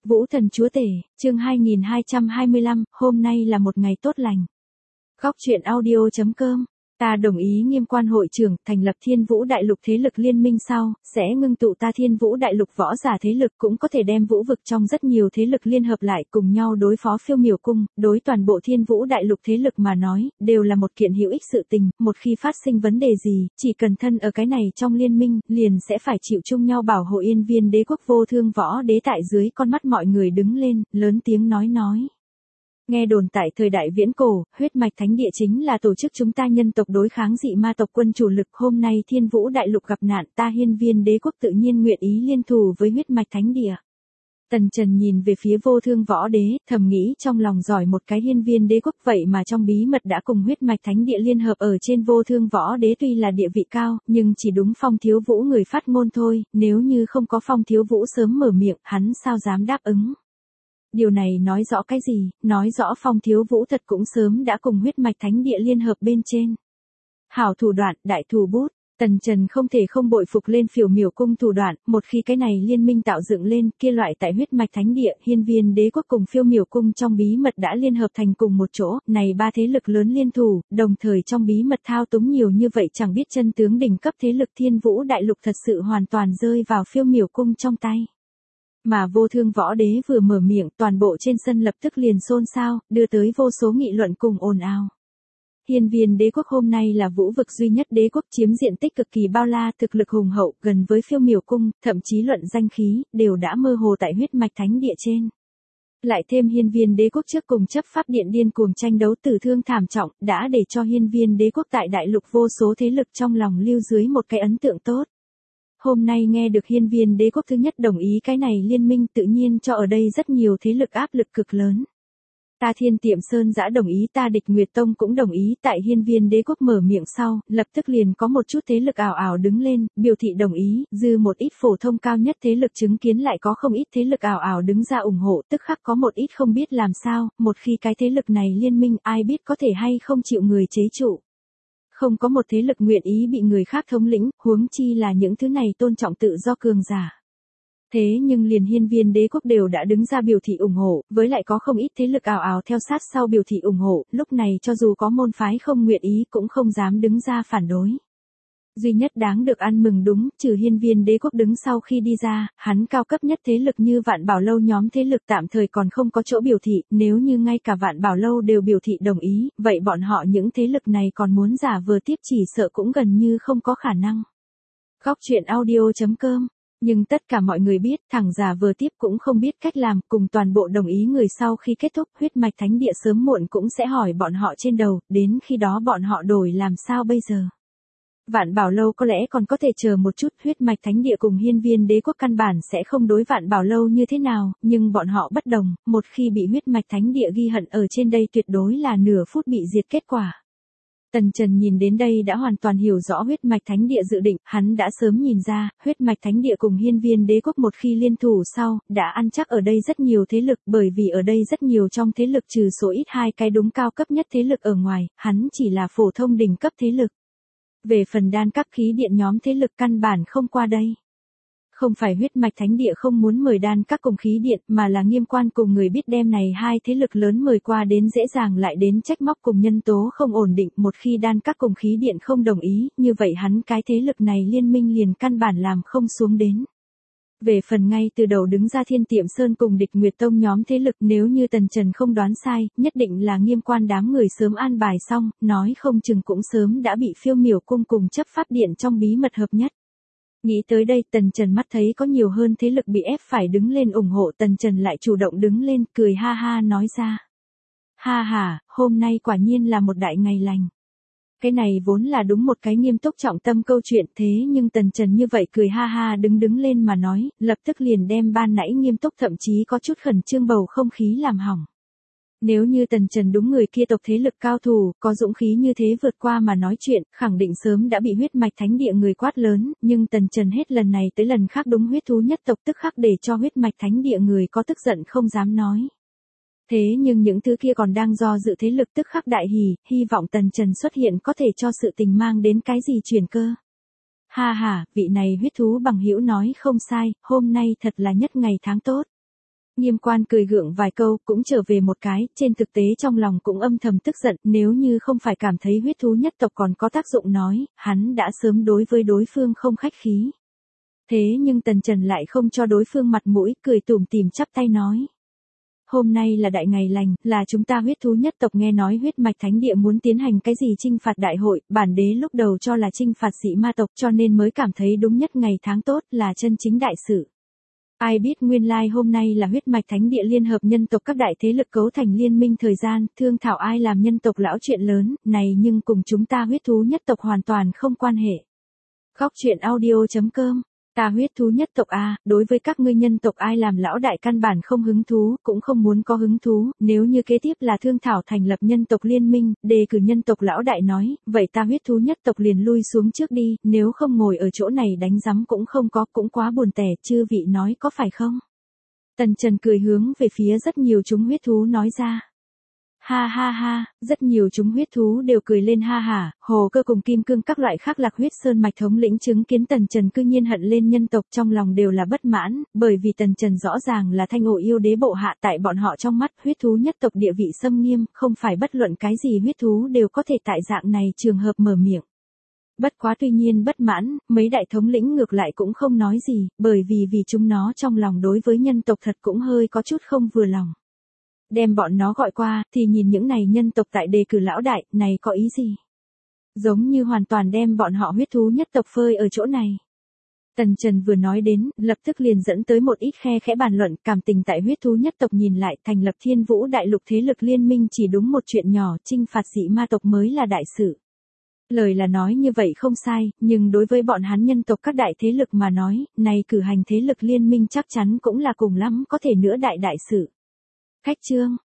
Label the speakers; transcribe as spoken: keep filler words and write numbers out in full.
Speaker 1: Vũ thần chúa tể, chương hai nghìn hai trăm hai mươi lăm, hôm nay là một ngày tốt lành. Góc truyện audio chấm com. Ta đồng ý Nghiêm Quan hội trưởng thành lập Thiên Vũ Đại Lục thế lực liên minh sau, sẽ ngưng tụ ta Thiên Vũ Đại Lục võ giả thế lực, cũng có thể đem vũ vực trong rất nhiều thế lực liên hợp lại cùng nhau đối phó Phiêu Miểu Cung. Đối toàn bộ Thiên Vũ Đại Lục thế lực mà nói, đều là một kiện hữu ích sự tình. Một khi phát sinh vấn đề gì, chỉ cần thân ở cái này trong liên minh, liền sẽ phải chịu chung nhau bảo hộ. Yên Viên Đế quốc Vô Thương Võ Đế tại dưới con mắt mọi người đứng lên, lớn tiếng nói nói. Nghe đồn tại thời đại viễn cổ, huyết mạch thánh địa chính là tổ chức chúng ta nhân tộc đối kháng dị ma tộc quân chủ lực. Hôm nay Thiên Vũ Đại Lục gặp nạn, ta Hiên Viên Đế quốc tự nhiên nguyện ý liên thủ với huyết mạch thánh địa. Tần Trần nhìn về phía Vô Thương Võ Đế, thầm nghĩ trong lòng giỏi một cái Hiên Viên Đế quốc, vậy mà trong bí mật đã cùng huyết mạch thánh địa liên hợp. Ở trên Vô Thương Võ Đế tuy là địa vị cao, nhưng chỉ đúng Phong Thiếu Vũ người phát ngôn thôi, nếu như không có Phong Thiếu Vũ sớm mở miệng, hắn sao dám đáp ứng. Điều này nói rõ cái gì? Nói rõ Phong Thiếu Vũ thật cũng sớm đã cùng huyết mạch thánh địa liên hợp bên trên. Hảo thủ đoạn, đại thủ bút. Tần Trần không thể không bội phục lên Phiêu Miểu Cung thủ đoạn. Một khi cái này liên minh tạo dựng lên, kia loại tại huyết mạch thánh địa, Hiên Viên Đế quốc cùng Phiêu Miểu Cung trong bí mật đã liên hợp thành cùng một chỗ. Này ba thế lực lớn liên thủ, đồng thời trong bí mật thao túng nhiều như vậy, chẳng biết chân tướng đỉnh cấp thế lực Thiên Vũ Đại Lục thật sự hoàn toàn rơi vào Phiêu Miểu Cung trong tay. Mà Vô Thương Võ Đế vừa mở miệng, toàn bộ trên sân lập tức liền xôn xao, đưa tới vô số nghị luận cùng ồn ào. Hiên Viên Đế quốc hôm nay là vũ vực duy nhất đế quốc chiếm diện tích cực kỳ bao la, thực lực hùng hậu, gần với Phiêu Miểu Cung, thậm chí luận danh khí, đều đã mơ hồ tại huyết mạch thánh địa trên. Lại thêm Hiên Viên Đế quốc trước cùng chấp pháp điện điên cuồng tranh đấu tử thương thảm trọng, đã để cho Hiên Viên Đế quốc tại đại lục vô số thế lực trong lòng lưu dưới một cái ấn tượng tốt. Hôm nay nghe được Hiên Viên Đế quốc thứ nhất đồng ý cái này liên minh, tự nhiên cho ở đây rất nhiều thế lực áp lực cực lớn. Ta Thiên Tiệm Sơn Giã đồng ý, ta Địch Nguyệt Tông cũng đồng ý. Tại Hiên Viên Đế quốc mở miệng sau, lập tức liền có một chút thế lực ảo ảo đứng lên, biểu thị đồng ý. Dư một ít phổ thông cao nhất thế lực chứng kiến lại có không ít thế lực ảo ảo đứng ra ủng hộ, tức khắc có một ít không biết làm sao. Một khi cái thế lực này liên minh, ai biết có thể hay không chịu người chế trụ. Không có một thế lực nguyện ý bị người khác thống lĩnh, huống chi là những thứ này tôn trọng tự do cường giả. Thế nhưng liền Hiên Viên Đế quốc đều đã đứng ra biểu thị ủng hộ, với lại có không ít thế lực ảo ảo theo sát sau biểu thị ủng hộ, lúc này cho dù có môn phái không nguyện ý cũng không dám đứng ra phản đối. Duy nhất đáng được ăn mừng đúng, trừ Hiên Viên Đế quốc đứng sau khi đi ra, hắn cao cấp nhất thế lực như Vạn Bảo Lâu nhóm thế lực tạm thời còn không có chỗ biểu thị, nếu như ngay cả Vạn Bảo Lâu đều biểu thị đồng ý, vậy bọn họ những thế lực này còn muốn giả vờ tiếp chỉ sợ cũng gần như không có khả năng. Góc truyện audio chấm com. Nhưng tất cả mọi người biết, thằng giả vờ tiếp cũng không biết cách làm, cùng toàn bộ đồng ý người sau khi kết thúc, huyết mạch thánh địa sớm muộn cũng sẽ hỏi bọn họ trên đầu, đến khi đó bọn họ đổi làm sao bây giờ. Vạn Bảo Lâu có lẽ còn có thể chờ một chút, huyết mạch thánh địa cùng Hiên Viên Đế quốc căn bản sẽ không đối Vạn Bảo Lâu như thế nào, nhưng bọn họ bất đồng, một khi bị huyết mạch thánh địa ghi hận ở trên đây tuyệt đối là nửa phút bị diệt kết quả. Tần Trần nhìn đến đây đã hoàn toàn hiểu rõ huyết mạch thánh địa dự định, hắn đã sớm nhìn ra, huyết mạch thánh địa cùng Hiên Viên Đế quốc một khi liên thủ sau, đã ăn chắc ở đây rất nhiều thế lực, bởi vì ở đây rất nhiều trong thế lực trừ số ít hai cái đúng cao cấp nhất thế lực ở ngoài, hắn chỉ là phổ thông đỉnh cấp thế lực. Về phần đan các khí điện nhóm thế lực căn bản không qua đây. Không phải huyết mạch thánh địa không muốn mời đan các cùng khí điện, mà là Nghiêm Quan cùng người biết đem này hai thế lực lớn mời qua đến dễ dàng lại đến trách móc cùng nhân tố không ổn định. Một khi đan các cùng khí điện không đồng ý, như vậy hắn cái thế lực này liên minh liền căn bản làm không xuống đến. Về phần ngay từ đầu đứng ra Thiên Tiệm Sơn cùng Địch Nguyệt Tông nhóm thế lực, nếu như Tần Trần không đoán sai, nhất định là Nghiêm Quan đám người sớm an bài xong, nói không chừng cũng sớm đã bị Phiêu Miểu Cung cùng chấp pháp điện trong bí mật hợp nhất. Nghĩ tới đây, Tần Trần mắt thấy có nhiều hơn thế lực bị ép phải đứng lên ủng hộ, Tần Trần lại chủ động đứng lên, cười ha ha nói ra. Ha ha, hôm nay quả nhiên là một đại ngày lành. Cái này vốn là đúng một cái nghiêm túc trọng tâm câu chuyện, thế nhưng Tần Trần như vậy cười ha ha đứng đứng lên mà nói, lập tức liền đem ban nãy nghiêm túc thậm chí có chút khẩn trương bầu không khí làm hỏng. Nếu như Tần Trần đúng người kia tộc thế lực cao thủ, có dũng khí như thế vượt qua mà nói chuyện, khẳng định sớm đã bị huyết mạch thánh địa người quát lớn, nhưng Tần Trần hết lần này tới lần khác đúng huyết thú nhất tộc tức khắc để cho huyết mạch thánh địa người có tức giận không dám nói. Thế nhưng những thứ kia còn đang do dự thế lực tức khắc đại hỉ, hy vọng Tần Trần xuất hiện có thể cho sự tình mang đến cái gì chuyển cơ. Ha ha, vị này huyết thú bằng hữu nói không sai, hôm nay thật là nhất ngày tháng tốt. Nghiêm quan cười gượng vài câu, cũng trở về một cái, trên thực tế trong lòng cũng âm thầm tức giận, nếu như không phải cảm thấy huyết thú nhất tộc còn có tác dụng nói, hắn đã sớm đối với đối phương không khách khí. Thế nhưng Tần Trần lại không cho đối phương mặt mũi, cười tủm tỉm chắp tay nói. Hôm nay là đại ngày lành, là chúng ta huyết thú nhất tộc nghe nói huyết mạch thánh địa muốn tiến hành cái gì chinh phạt đại hội, bản đế lúc đầu cho là chinh phạt dị ma tộc cho nên mới cảm thấy đúng nhất ngày tháng tốt là chân chính đại sự. Ai biết nguyên lai hôm nay là huyết mạch thánh địa liên hợp nhân tộc các đại thế lực cấu thành liên minh thời gian, thương thảo ai làm nhân tộc lão chuyện lớn, này nhưng cùng chúng ta huyết thú nhất tộc hoàn toàn không quan hệ. Khóc chuyện audio chấm com. Ta huyết thú nhất tộc a, đối với các ngươi nhân tộc ai làm lão đại căn bản không hứng thú, cũng không muốn có hứng thú, nếu như kế tiếp là thương thảo thành lập nhân tộc liên minh, đề cử nhân tộc lão đại nói, vậy ta huyết thú nhất tộc liền lui xuống trước đi, nếu không ngồi ở chỗ này đánh rắm cũng không có, cũng quá buồn tẻ, chư vị nói có phải không? Tần Trần cười hướng về phía rất nhiều chúng huyết thú nói ra. Ha ha ha, rất nhiều chúng huyết thú đều cười lên ha hả, Hồ Cơ cùng Kim Cương các loại khác lạc huyết sơn mạch thống lĩnh chứng kiến Tần Trần cư nhiên hận lên nhân tộc trong lòng đều là bất mãn, bởi vì Tần Trần rõ ràng là thanh ổ yêu đế bộ hạ tại bọn họ trong mắt huyết thú nhất tộc địa vị xâm nghiêm, không phải bất luận cái gì huyết thú đều có thể tại dạng này trường hợp mở miệng. Bất quá tuy nhiên bất mãn, mấy đại thống lĩnh ngược lại cũng không nói gì, bởi vì vì chúng nó trong lòng đối với nhân tộc thật cũng hơi có chút không vừa lòng. Đem bọn nó gọi qua, thì nhìn những này nhân tộc tại đề cử lão đại, này có ý gì? Giống như hoàn toàn đem bọn họ huyết thú nhất tộc phơi ở chỗ này. Tần Trần vừa nói đến, lập tức liền dẫn tới một ít khe khẽ bàn luận, cảm tình tại huyết thú nhất tộc nhìn lại, thành lập Thiên Vũ đại lục thế lực liên minh chỉ đúng một chuyện nhỏ, chinh phạt dị ma tộc mới là đại sự. Lời là nói như vậy không sai, nhưng đối với bọn hắn nhân tộc các đại thế lực mà nói, này cử hành thế lực liên minh chắc chắn cũng là cùng lắm có thể nữa đại đại sự. Khách chương